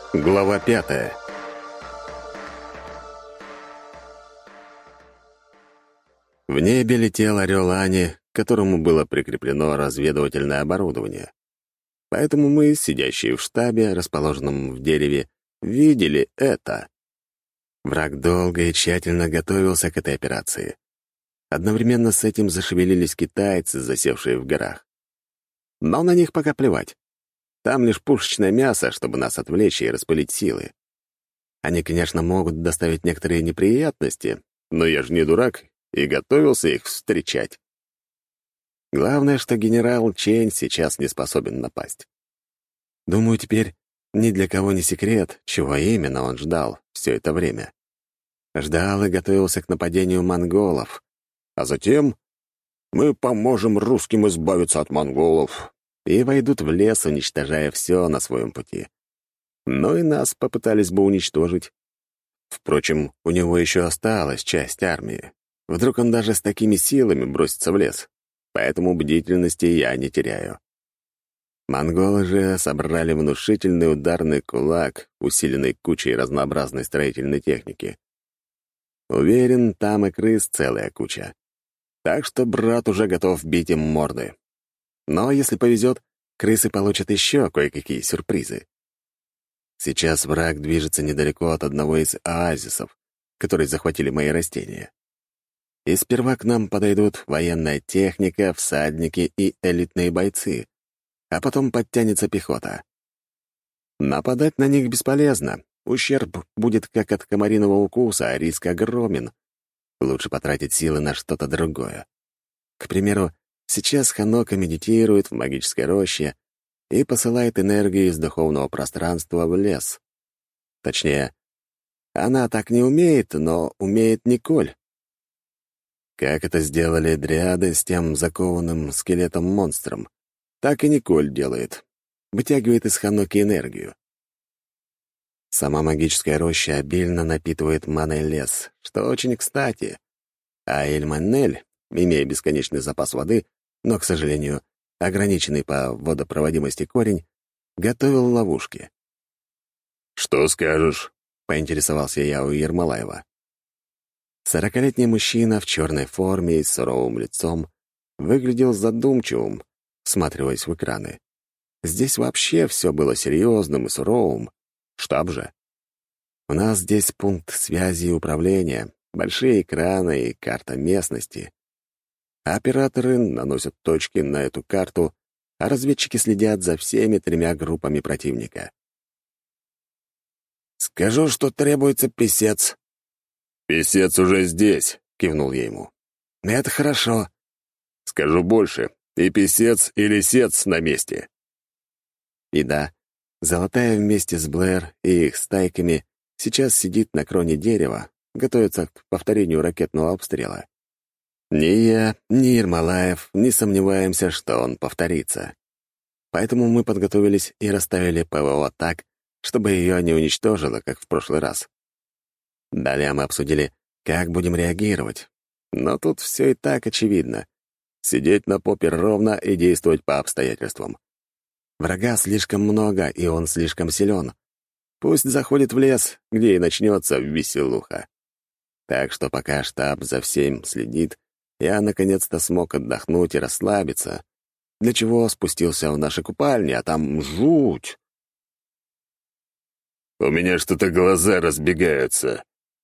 Глава 5. В небе летел орел Ани, к которому было прикреплено разведывательное оборудование. Поэтому мы, сидящие в штабе, расположенном в дереве, видели это. Враг долго и тщательно готовился к этой операции. Одновременно с этим зашевелились китайцы, засевшие в горах. Но на них пока плевать. Там лишь пушечное мясо, чтобы нас отвлечь и распылить силы. Они, конечно, могут доставить некоторые неприятности, но я же не дурак и готовился их встречать. Главное, что генерал Чень сейчас не способен напасть. Думаю, теперь ни для кого не секрет, чего именно он ждал все это время. Ждал и готовился к нападению монголов. А затем мы поможем русским избавиться от монголов и войдут в лес, уничтожая все на своем пути. Но и нас попытались бы уничтожить. Впрочем, у него еще осталась часть армии. Вдруг он даже с такими силами бросится в лес. Поэтому бдительности я не теряю. Монголы же собрали внушительный ударный кулак, усиленный кучей разнообразной строительной техники. Уверен, там и крыс целая куча. Так что брат уже готов бить им морды. Но если повезет, крысы получат еще кое-какие сюрпризы. Сейчас враг движется недалеко от одного из оазисов, которые захватили мои растения. И сперва к нам подойдут военная техника, всадники и элитные бойцы, а потом подтянется пехота. Нападать на них бесполезно. Ущерб будет как от комариного укуса, а риск огромен. Лучше потратить силы на что-то другое. К примеру, сейчас Ханока медитирует в магической роще и посылает энергию из духовного пространства в лес. Точнее, она так не умеет, но умеет Николь. Как это сделали дриады с тем закованным скелетом-монстром, так и Николь делает. Вытягивает из Ханоки энергию. Сама магическая роща обильно напитывает маной лес, что очень кстати. А Эльманель, имея бесконечный запас воды, но, к сожалению, ограниченный по водопроводимости корень, готовил ловушки. «Что скажешь?» — поинтересовался я у Ермолаева. Сорокалетний мужчина в черной форме и с суровым лицом выглядел задумчивым, всматриваясь в экраны. Здесь вообще все было серьезным и суровым. Штаб же. У нас здесь пункт связи и управления, большие экраны и карта местности. Операторы наносят точки на эту карту, а разведчики следят за всеми 3 группами противника. «Скажу, что требуется писец». «Писец уже здесь», — кивнул я ему. «Это хорошо». «Скажу больше. И писец, и лисец на месте». И да, Золотая вместе с Блэр и их стайками сейчас сидит на кроне дерева, готовится к повторению ракетного обстрела. Ни я, ни Ермолаев не сомневаемся, что он повторится. Поэтому мы подготовились и расставили ПВО так, чтобы ее не уничтожило, как в прошлый раз. Далее мы обсудили, как будем реагировать. Но тут все и так очевидно. Сидеть на попе ровно и действовать по обстоятельствам. Врага слишком много, и он слишком силен. Пусть заходит в лес, где и начнется веселуха. Так что пока штаб за всем следит, я наконец-то смог отдохнуть и расслабиться, для чего спустился в наши купальни, а там жуть. «У меня что-то глаза разбегаются.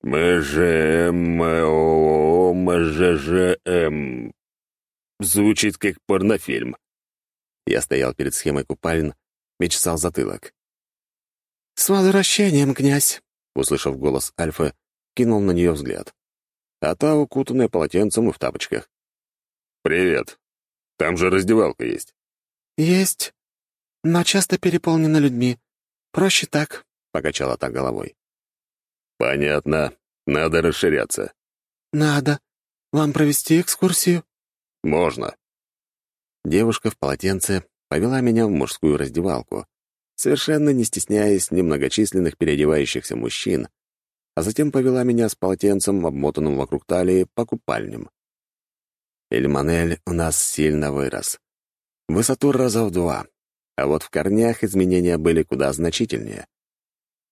МЖМ. Звучит как порнофильм». Я стоял перед схемой купалин и чесал затылок. «С возвращением, князь!» Услышав голос Альфы, кинул на нее взгляд. А та укутанная полотенцем и в тапочках. «Привет. Там же раздевалка есть». «Есть, но часто переполнена людьми. Проще так», — покачала та головой. «Понятно. Надо расширяться». «Надо. Вам провести экскурсию?» «Можно». Девушка в полотенце повела меня в мужскую раздевалку, совершенно не стесняясь немногочисленных переодевающихся мужчин, а затем повела меня с полотенцем, обмотанным вокруг талии, по купальням. Эльманель у нас сильно вырос. В высоту раза в 2, а вот в корнях изменения были куда значительнее.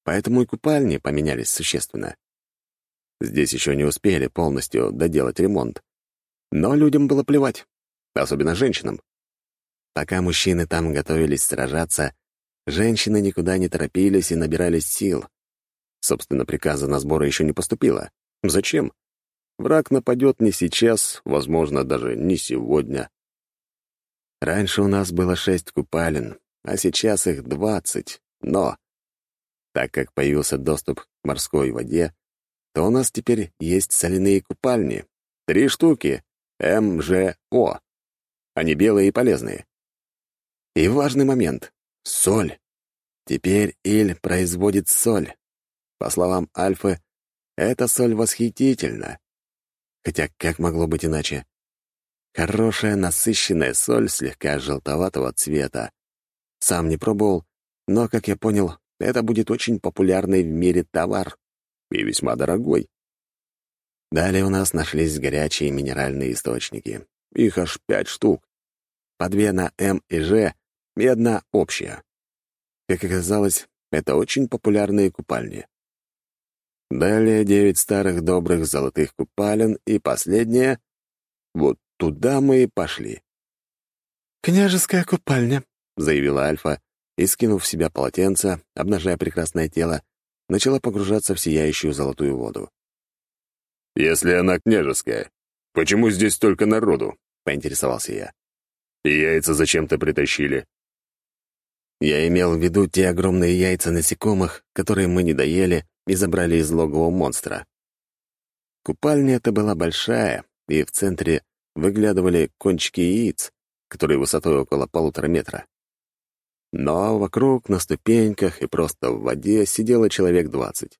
поэтому и купальни поменялись существенно. Здесь еще не успели полностью доделать ремонт, но людям было плевать, особенно женщинам. Пока мужчины там готовились сражаться, женщины никуда не торопились и набирались сил. Собственно, приказа на сборы еще не поступило. Зачем? Враг нападет не сейчас, возможно, даже не сегодня. Раньше у нас было 6 купалин, а сейчас их 20. Но, так как появился доступ к морской воде, то у нас теперь есть соляные купальни. 3 штуки МЖО. Они белые и полезные. И важный момент — соль. Теперь Иль производит соль. По словам Альфы, эта соль восхитительна. Хотя как могло быть иначе? Хорошая насыщенная соль слегка желтоватого цвета. Сам не пробовал, но, как я понял, это будет очень популярный в мире товар и весьма дорогой. Далее у нас нашлись горячие минеральные источники. Их аж 5 штук. По 2 на М и Ж и 1 общая. Как оказалось, это очень популярные купальни. Далее 9 старых добрых золотых купалин и последняя. Вот туда мы и пошли. «Княжеская купальня», — заявила Альфа, и, скинув в себя полотенце, обнажая прекрасное тело, начала погружаться в сияющую золотую воду. «Если она княжеская, почему здесь столько народу?» — поинтересовался я. «И яйца зачем-то притащили?» Я имел в виду те огромные яйца насекомых, которые мы не доели и забрали из логова монстра. Купальня эта была большая, и в центре выглядывали кончики яиц, которые высотой около 1,5 метра. Но вокруг, на ступеньках и просто в воде сидело человек 20.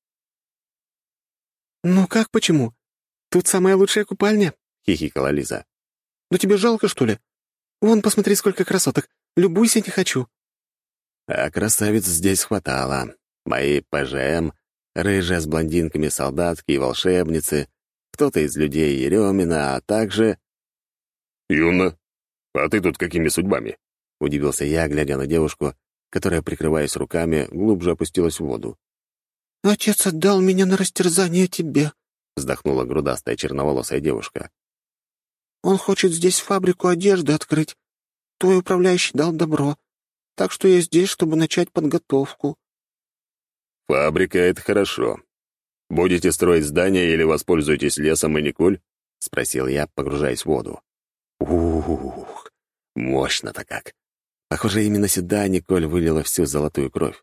«Ну как, почему? Тут самая лучшая купальня?» — хихикала Лиза. «Да тебе жалко, что ли? Вон, посмотри, сколько красоток. Любуйся, не хочу». А красавиц здесь хватало. Мои ПЖМ, рыжая с блондинками солдатки и волшебницы, кто-то из людей Еремина, а также... «Юна, а ты тут какими судьбами?» — удивился я, глядя на девушку, которая, прикрываясь руками, глубже опустилась в воду. «Отец отдал меня на растерзание тебе», — вздохнула грудастая черноволосая девушка. «Он хочет здесь фабрику одежды открыть. Твой управляющий дал добро, так что я здесь, чтобы начать подготовку». «Фабрика — это хорошо. Будете строить здание или воспользуетесь лесом и Николь?» — спросил я, погружаясь в воду. Ух, мощно-то как. Похоже, именно сюда Николь вылила всю золотую кровь.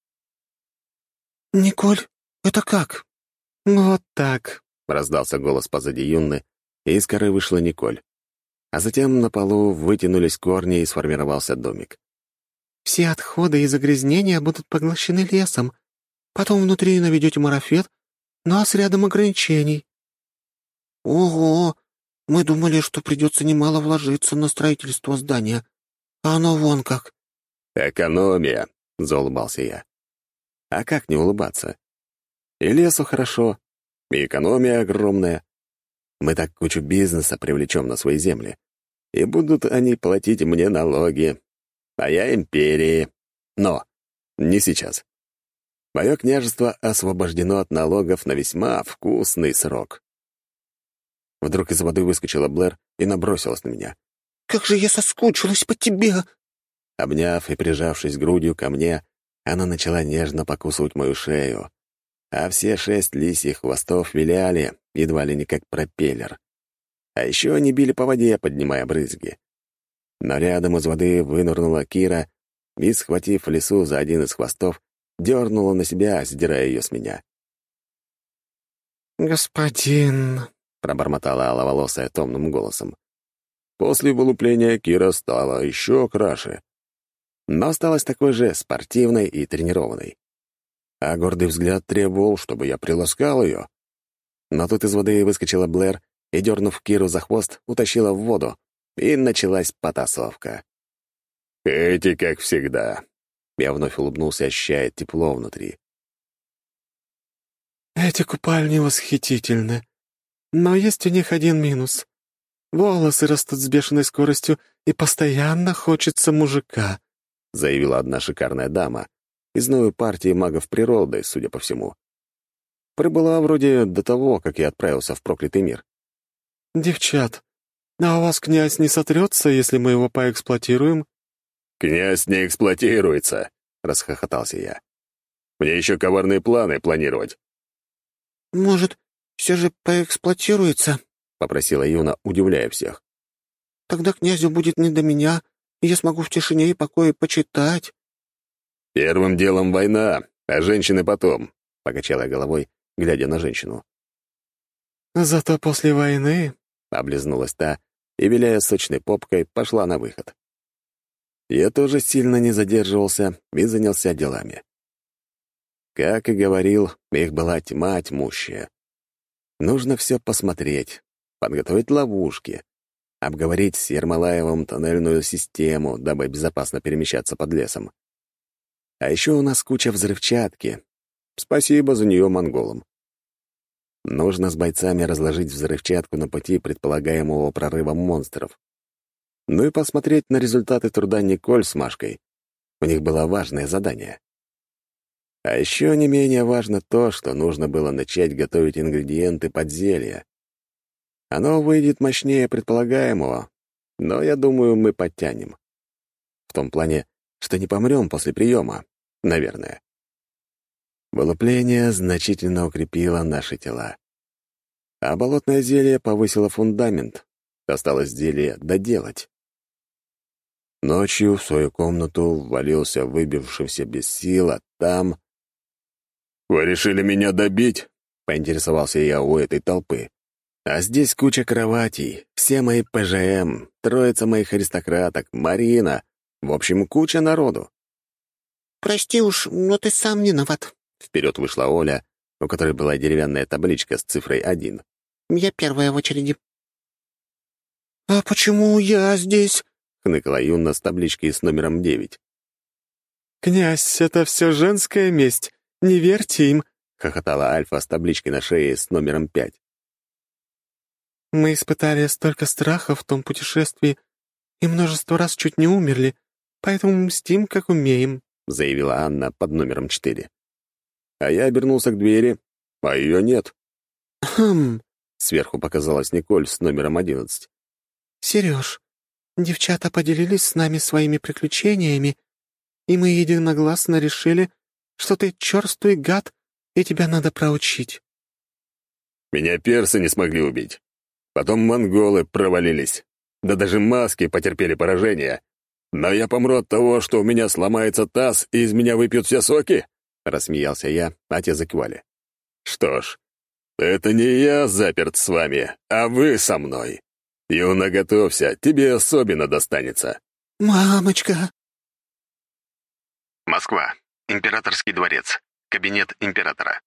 «Николь, это как?» «Вот так», — раздался голос позади Юнны, и из коры вышла Николь. А затем на полу вытянулись корни и сформировался домик. «Все отходы и загрязнения будут поглощены лесом. Потом внутри наведете марафет, но с рядом ограничений». «Ого! Мы думали, что придется немало вложиться на строительство здания. А оно вон как». «Экономия», — заулыбался я. А как не улыбаться? И лесу хорошо, и экономия огромная. Мы так кучу бизнеса привлечем на свои земли, и будут они платить мне налоги, а я империи. Но не сейчас. Мое княжество освобождено от налогов на весьма вкусный срок. Вдруг из воды выскочила Блэр и набросилась на меня. «Как же я соскучилась по тебе!» Обняв и прижавшись грудью ко мне, она начала нежно покусывать мою шею, а все 6 лисьих хвостов виляли, едва ли не как пропеллер. А еще они били по воде, поднимая брызги. Но рядом из воды вынырнула Кира и, схватив лису за один из хвостов, дернула на себя, сдирая ее с меня. «Господин...» — пробормотала аловолосая томным голосом. После вылупления Кира стала еще краше, но осталась такой же спортивной и тренированной. А гордый взгляд требовал, чтобы я приласкал ее. Но тут из воды выскочила Блэр и, дернув Киру за хвост, утащила в воду, и началась потасовка. «Эти, как всегда». Я вновь улыбнулся, ощущая тепло внутри. «Эти купальни восхитительны, но есть у них один минус. Волосы растут с бешеной скоростью, и постоянно хочется мужика», — заявила одна шикарная дама, из новой партии магов природы, судя по всему. Прибыла вроде до того, как я отправился в проклятый мир. «Девчат, а у вас князь не сотрется, если мы его поэксплуатируем?» «Князь не эксплуатируется», — расхохотался я. «Мне еще коварные планы планировать». «Может, все же поэксплуатируется?» — попросила Юна, удивляя всех. «Тогда князю будет не до меня, и я смогу в тишине и покое почитать». «Первым делом война, а женщины потом», — покачала я головой, глядя на женщину. «Зато после войны...» — облизнулась та и, виляя сочной попкой, пошла на выход. Я тоже сильно не задерживался и занялся делами. Как и говорил, их была тьма тьмущая. Нужно все посмотреть, подготовить ловушки, обговорить с Ермолаевым тоннельную систему, дабы безопасно перемещаться под лесом. А еще у нас куча взрывчатки. Спасибо за нее монголам. Нужно с бойцами разложить взрывчатку на пути предполагаемого прорыва монстров. Ну и посмотреть на результаты труда Николь с Машкой. У них было важное задание. А еще не менее важно то, что нужно было начать готовить ингредиенты под зелье. Оно выйдет мощнее предполагаемого, но, я думаю, мы подтянем. В том плане, что не помрем после приема, наверное. Вылупление значительно укрепило наши тела. А болотное зелье повысило фундамент. Осталось зелье доделать. Ночью в свою комнату ввалился выбившийся без сил, а там... «Вы решили меня добить?» — поинтересовался я у этой толпы. «А здесь куча кроватей, все мои ПЖМ, троица моих аристократок, Марина. В общем, куча народу». «Прости уж, но ты сам виноват». Вперед вышла Оля, у которой была деревянная табличка с цифрой 1. «Я первая в очереди». «А почему я здесь?» — хныкала Юна с табличкой с номером 9. «Князь, это все женская месть. Не верьте им», — хохотала Альфа с табличкой на шее с номером 5. «Мы испытали столько страха в том путешествии и множество раз чуть не умерли, поэтому мстим, как умеем», — заявила Анна под номером 4. А я обернулся к двери, а ее нет. «Хм...» — сверху показалась Николь с номером 11. «Сереж, девчата поделились с нами своими приключениями, и мы единогласно решили, что ты черствый гад, и тебя надо проучить». Меня персы не смогли убить. Потом монголы провалились. Да даже маски потерпели поражение. Но я помру от того, что у меня сломается таз, и из меня выпьют все соки? Рассмеялся я, а те закивали. Что ж, это не я заперт с вами, а вы со мной. Юна, готовься, тебе особенно достанется. «Мамочка!» Москва. Императорский дворец. Кабинет императора.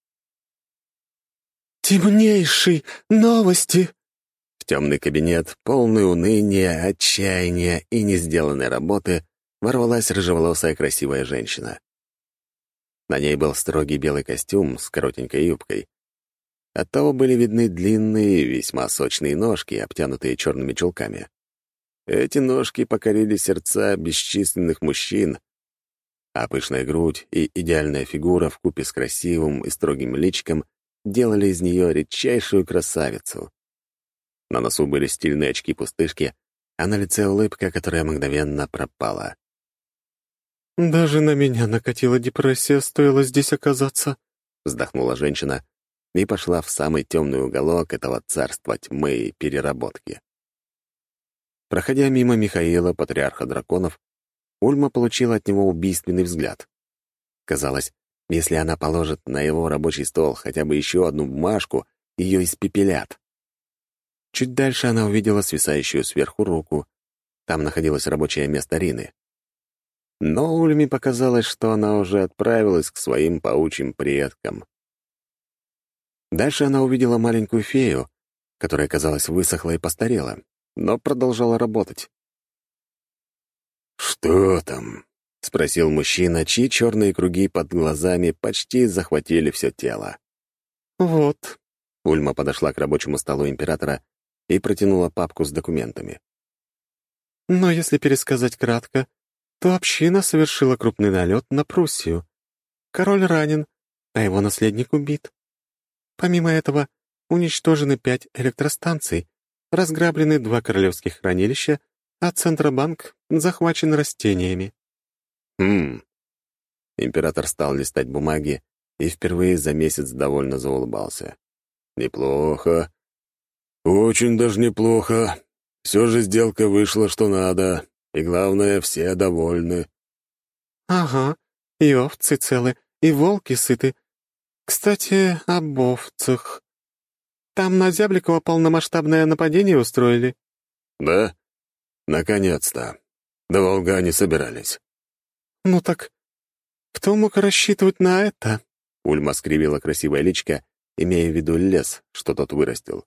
«Темнейший! Новости!» В темный кабинет, полный уныния, отчаяния и несделанной работы, ворвалась рыжеволосая красивая женщина. На ней был строгий белый костюм с коротенькой юбкой. Оттого были видны длинные, весьма сочные ножки, обтянутые черными чулками. Эти ножки покорили сердца бесчисленных мужчин, а пышная грудь и идеальная фигура вкупе с красивым и строгим личиком делали из нее редчайшую красавицу. На носу были стильные очки-пустышки, а на лице улыбка, которая мгновенно пропала. «Даже на меня накатила депрессия, стоило здесь оказаться», — вздохнула женщина и пошла в самый темный уголок этого царства тьмы и переработки. Проходя мимо Михаила, патриарха драконов, Ульма получила от него убийственный взгляд. Казалось, если она положит на его рабочий стол хотя бы еще одну бумажку, ее испепелят. Чуть дальше она увидела свисающую сверху руку. Там находилось рабочее место Рины. Но Ульме показалось, что она уже отправилась к своим паучьим предкам. Дальше она увидела маленькую фею, которая, казалось, высохла и постарела, но продолжала работать. «Что там?» — спросил мужчина, чьи черные круги под глазами почти захватили все тело. «Вот». Ульма подошла к рабочему столу императора и протянула папку с документами. «Но если пересказать кратко, то община совершила крупный налет на Пруссию, Король ранен, а его наследник убит. Помимо этого, уничтожены 5 электростанций, разграблены 2 королевских хранилища, а Центробанк захвачен растениями». Хм. Император стал листать бумаги и впервые за месяц довольно заулыбался. Неплохо. Очень даже неплохо. Все же сделка вышла что надо, и главное, все довольны. «Ага, и овцы целы, и волки сыты. Кстати, об овцах. Там на Зябликова полномасштабное нападение устроили». Да? Наконец-то. Долго они собирались. «Ну так кто мог рассчитывать на это?» Ульма скривила красивое личико, имея в виду лес, что тот вырастил.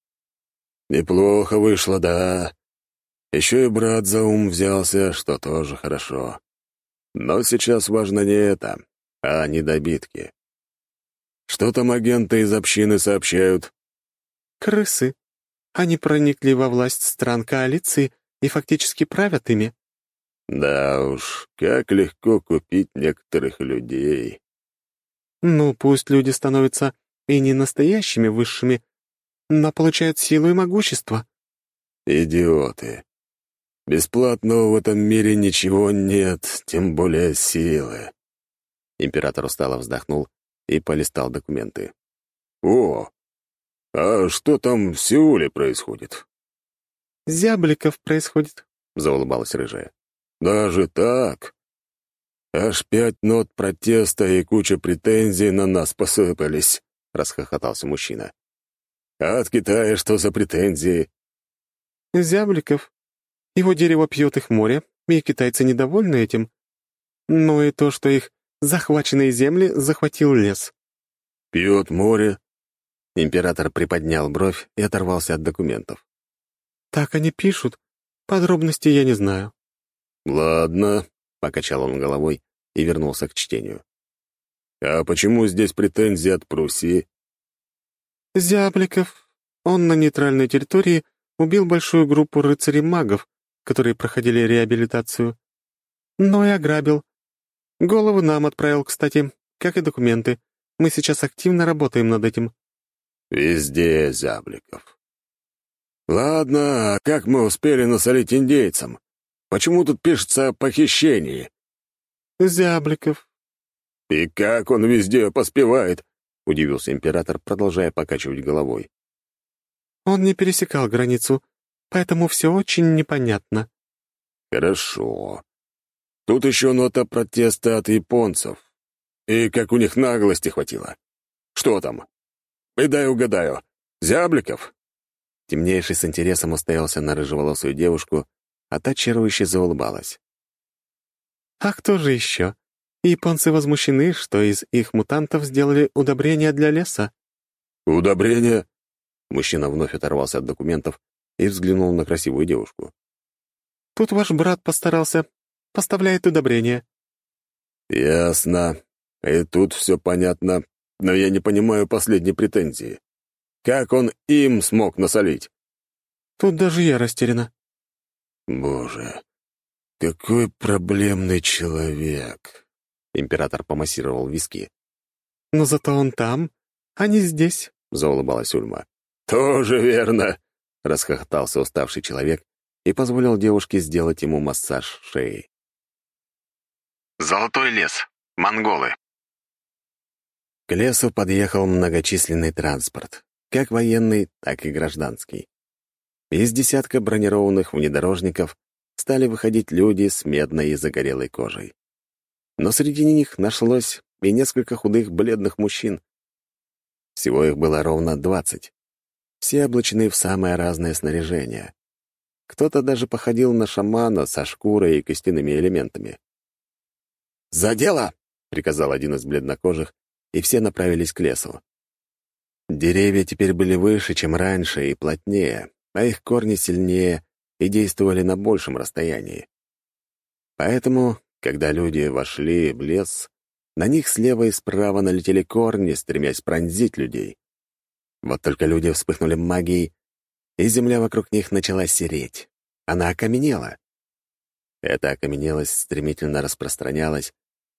Неплохо вышло, да. Еще и брат за ум взялся, что тоже хорошо. Но сейчас важно не это, а недобитки. Что там агенты из общины сообщают? «Крысы. Они проникли во власть стран коалиции и фактически правят ими». Да уж, как легко купить некоторых людей. «Ну, пусть люди становятся и не настоящими высшими, но получают силу и могущество». Идиоты. Бесплатного в этом мире ничего нет, тем более силы. Император устало вздохнул и полистал документы. О, а что там в Сеуле происходит? «Зябликов происходит», — заулыбалась рыжая. Даже так? Аж 5 нот протеста и куча претензий на нас посыпались, расхохотался мужчина. А от Китая что за претензии? «Зябликов. Его дерево пьет их море, и китайцы недовольны этим. Ну и то, что их захваченные земли захватил лес». Пьет море? Император приподнял бровь и оторвался от документов. «Так они пишут. Подробностей я не знаю». «Ладно», — покачал он головой и вернулся к чтению. «А почему здесь претензии от Пруссии?» «Зябликов. Он на нейтральной территории убил большую группу рыцарей-магов, которые проходили реабилитацию. Но и ограбил. Голову нам отправил, кстати, как и документы. Мы сейчас активно работаем над этим». «Везде Зябликов. Ладно, а как мы успели насолить индейцам? Почему тут пишется о похищении?» «Зябликов». «И как он везде поспевает?» — удивился император, продолжая покачивать головой. «Он не пересекал границу, поэтому все очень непонятно». «Хорошо. Тут еще нота протеста от японцев. И как у них наглости хватило. Что там? И дай угадаю. Зябликов?» Темнейший с интересом уставился на рыжеволосую девушку, а та чарующе заулыбалась. «А кто же еще? Японцы возмущены, что из их мутантов сделали удобрения для леса». «Удобрения?» Мужчина вновь оторвался от документов и взглянул на красивую девушку. «Тут ваш брат постарался. Поставляет удобрения». «Ясно. И тут все понятно, но я не понимаю последней претензии. Как он им смог насолить?» «Тут даже я растеряна». «Боже, какой проблемный человек!» Император помассировал виски. «Но зато он там, а не здесь», — Заулыбалась Ульма. «Тоже верно!» — расхохотался уставший человек и позволил девушке сделать ему массаж шеи. Золотой лес. Монголы. К лесу подъехал многочисленный транспорт, как военный, так и гражданский. Из десятка бронированных внедорожников стали выходить люди с медной и загорелой кожей. Но среди них нашлось и несколько худых, бледных мужчин. Всего их было ровно 20. Все облачены в самое разное снаряжение. Кто-то даже походил на шамана со шкурой и костяными элементами. «За дело!» — приказал один из бледнокожих, и все направились к лесу. Деревья теперь были выше, чем раньше, и плотнее, а их корни сильнее и действовали на большем расстоянии. Поэтому, когда люди вошли в лес, на них слева и справа налетели корни, стремясь пронзить людей. Вот только люди вспыхнули магией, и земля вокруг них начала сереть. Она окаменела. Эта окаменелость стремительно распространялась,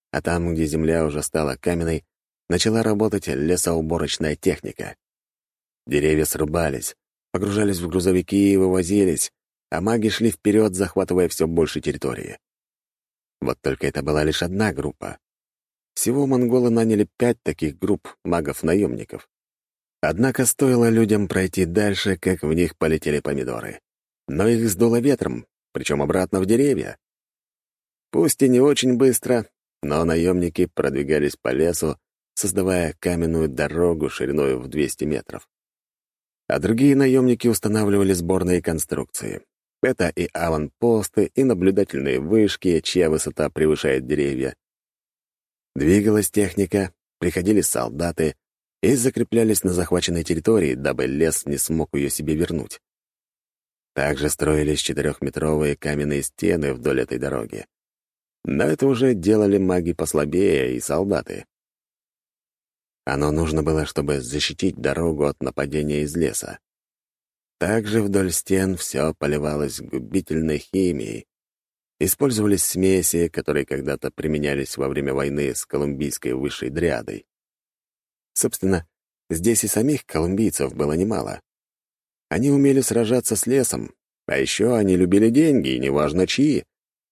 а там, где земля уже стала каменной, начала работать лесоуборочная техника. Деревья срубались, погружались в грузовики и вывозились, а маги шли вперед, захватывая все больше территории. Вот только это была лишь одна группа. Всего монголы наняли 5 таких групп магов-наемников. Однако стоило людям пройти дальше, как в них полетели помидоры. Но их сдуло ветром, причем обратно в деревья. Пусть и не очень быстро, но наемники продвигались по лесу, создавая каменную дорогу шириной в 200 метров. А другие наемники устанавливали сборные конструкции. Это и аванпосты, и наблюдательные вышки, чья высота превышает деревья. Двигалась техника, приходили солдаты и закреплялись на захваченной территории, дабы лес не смог ее себе вернуть. Также строились 4-метровые каменные стены вдоль этой дороги. Но это уже делали маги послабее и солдаты. Оно нужно было, чтобы защитить дорогу от нападения из леса. Также вдоль стен все поливалось губительной химией. Использовались смеси, которые когда-то применялись во время войны с колумбийской высшей дриадой. Собственно, здесь и самих колумбийцев было немало. Они умели сражаться с лесом, а еще они любили деньги, и неважно чьи.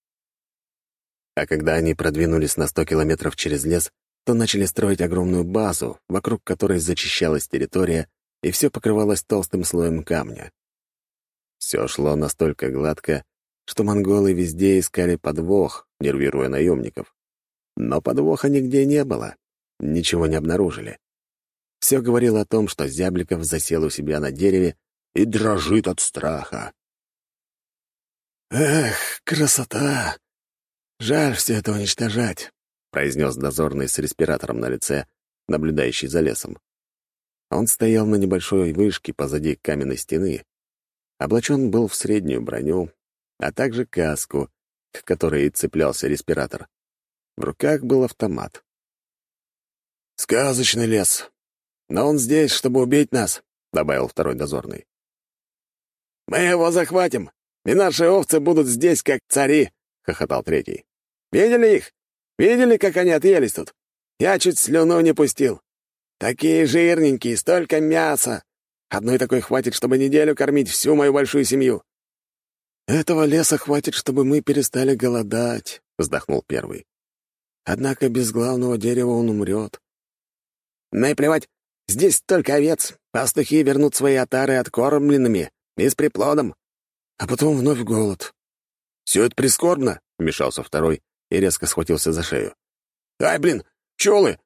А когда они продвинулись на 100 километров через лес, то начали строить огромную базу, вокруг которой зачищалась территория, и все покрывалось толстым слоем камня. Все шло настолько гладко, что монголы везде искали подвох, нервируя наемников. Но подвоха нигде не было, ничего не обнаружили. Все говорило о том, что Зябликов засел у себя на дереве и дрожит от страха. «Эх, красота! Жаль все это уничтожать», — произнес дозорный с респиратором на лице, наблюдающий за лесом. Он стоял на небольшой вышке позади каменной стены. Облачен был в среднюю броню, а также каску, к которой и цеплялся респиратор. В руках был автомат. «Сказочный лес. Но он здесь, чтобы убить нас», — добавил второй дозорный. «Мы его захватим, и наши овцы будут здесь, как цари», — хохотал третий. «Видели их? Видели, как они отъелись тут? Я чуть слюну не пустил. Такие жирненькие, столько мяса. Одной такой хватит, чтобы неделю кормить всю мою большую семью». «Этого леса хватит, чтобы мы перестали голодать», — вздохнул первый. «Однако без главного дерева он умрет». «Ну и плевать, здесь только овец. Пастухи вернут свои отары откормленными и с приплодом. А потом вновь голод». «Все это прискорбно», — вмешался второй и резко схватился за шею. «Ай, блин, пчелы!»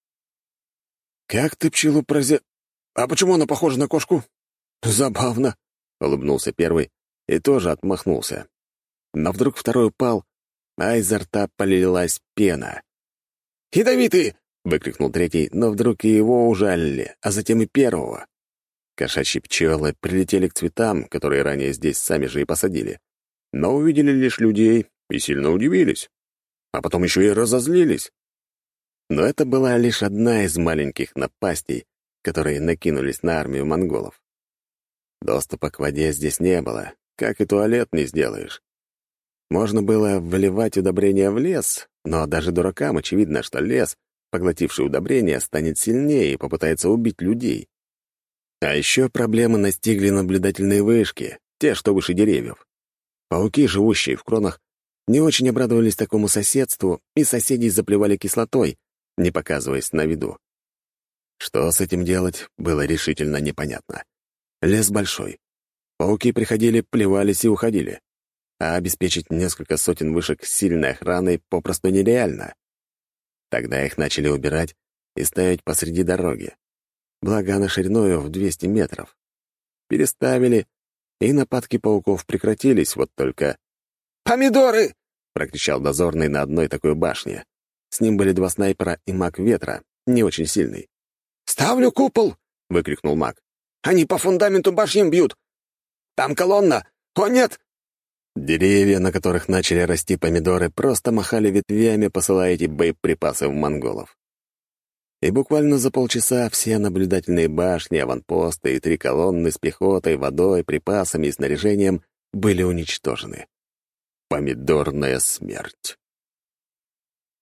«Как ты пчелу А почему она похожа на кошку?» «Забавно», — улыбнулся первый и тоже отмахнулся. Но вдруг второй упал, а изо рта полилась пена. «Ядовитые!» — выкрикнул третий, но вдруг и его ужалили, а затем и первого. Кошачьи пчелы прилетели к цветам, которые ранее здесь сами же и посадили, но увидели лишь людей и сильно удивились, а потом еще и разозлились. Но это была лишь одна из маленьких напастей, которые накинулись на армию монголов. Доступа к воде здесь не было, как и туалет не сделаешь. Можно было выливать удобрения в лес, но даже дуракам очевидно, что лес, поглотивший удобрения, станет сильнее и попытается убить людей. А еще проблемы настигли наблюдательные вышки, те, что выше деревьев. Пауки, живущие в кронах, не очень обрадовались такому соседству, и соседей заплевали кислотой, не показываясь на виду. Что с этим делать, было решительно непонятно. Лес большой. Пауки приходили, плевались и уходили. А обеспечить несколько сотен вышек сильной охраной попросту нереально. Тогда их начали убирать и ставить посреди дороги. Благо она шириною в 200 метров. Переставили, и нападки пауков прекратились, вот только... «Помидоры!» — прокричал дозорный на одной такой башне. С ним были 2 снайпера и маг ветра, не очень сильный. «Ставлю купол!» — выкрикнул маг. «Они по фундаменту башням бьют! Там колонна! О, нет!» Деревья, на которых начали расти помидоры, просто махали ветвями, посылая эти боеприпасы в монголов. И буквально за полчаса все наблюдательные башни, аванпосты и 3 колонны с пехотой, водой, припасами и снаряжением были уничтожены. Помидорная смерть.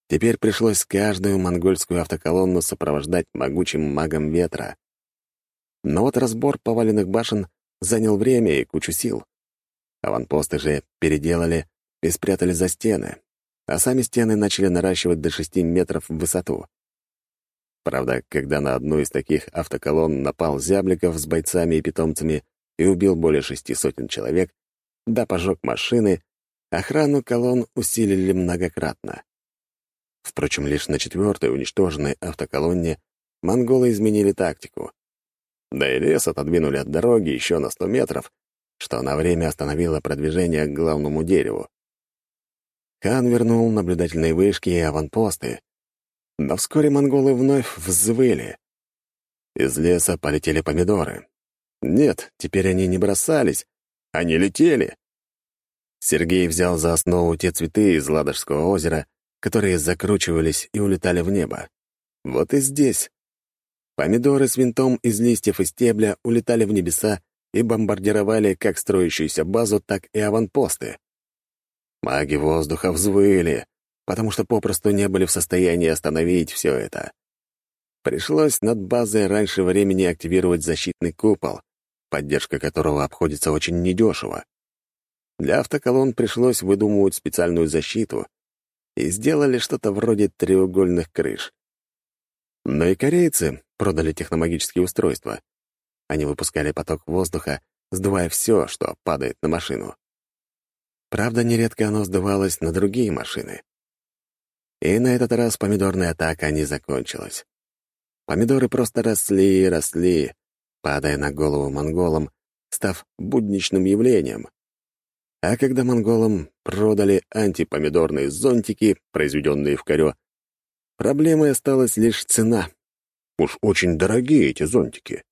Теперь пришлось каждую монгольскую автоколонну сопровождать могучим магом ветра. Но вот разбор поваленных башен занял время и кучу сил. Аванпосты же переделали и спрятали за стены, а сами стены начали наращивать до 6 метров в высоту. Правда, когда на одну из таких автоколонн напал Зябликов с бойцами и питомцами и убил более 600 человек, да пожег машины, охрану колонн усилили многократно. Впрочем, лишь на 4-й уничтоженной автоколонне монголы изменили тактику. Да и лес отодвинули от дороги еще на 100 метров, что на время остановило продвижение к главному дереву. Хан вернул наблюдательные вышки и аванпосты, но вскоре монголы вновь взвыли. Из леса полетели помидоры. Нет, теперь они не бросались, они летели. Сергей взял за основу те цветы из Ладожского озера, которые закручивались и улетали в небо. Вот и здесь. Помидоры с винтом из листьев и стебля улетали в небеса и бомбардировали как строящуюся базу, так и аванпосты. Маги воздуха взвыли, потому что попросту не были в состоянии остановить все это. Пришлось над базой раньше времени активировать защитный купол, поддержка которого обходится очень недешево. Для автоколонн пришлось выдумывать специальную защиту, и сделали что-то вроде треугольных крыш. Но и корейцы продали техномагические устройства. Они выпускали поток воздуха, сдувая все, что падает на машину. Правда, нередко оно сдувалось на другие машины. И на этот раз помидорная атака не закончилась. Помидоры просто росли и росли, падая на голову монголам, став будничным явлением. А когда монголам продали антипомидорные зонтики, произведенные в Корё, проблемой осталась лишь цена. Уж очень дорогие эти зонтики.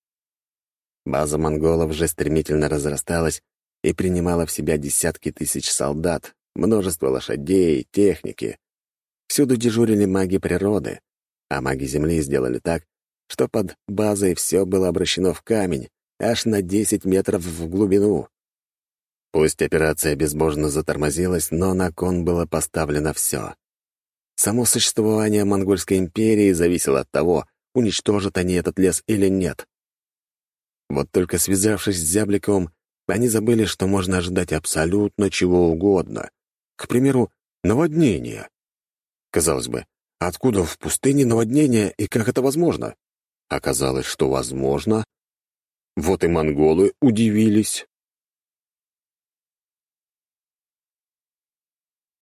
База монголов же стремительно разрасталась и принимала в себя десятки тысяч солдат, множество лошадей, техники. Всюду дежурили маги природы, а маги земли сделали так, что под базой все было обращено в камень, аж на 10 метров в глубину. Пусть операция безбожно затормозилась, но на кон было поставлено все. Само существование Монгольской империи зависело от того, уничтожат они этот лес или нет. Вот только связавшись с Зябликовым, они забыли, что можно ожидать абсолютно чего угодно. К примеру, наводнения. Казалось бы, откуда в пустыне наводнение и как это возможно? Оказалось, что возможно. Вот и монголы удивились.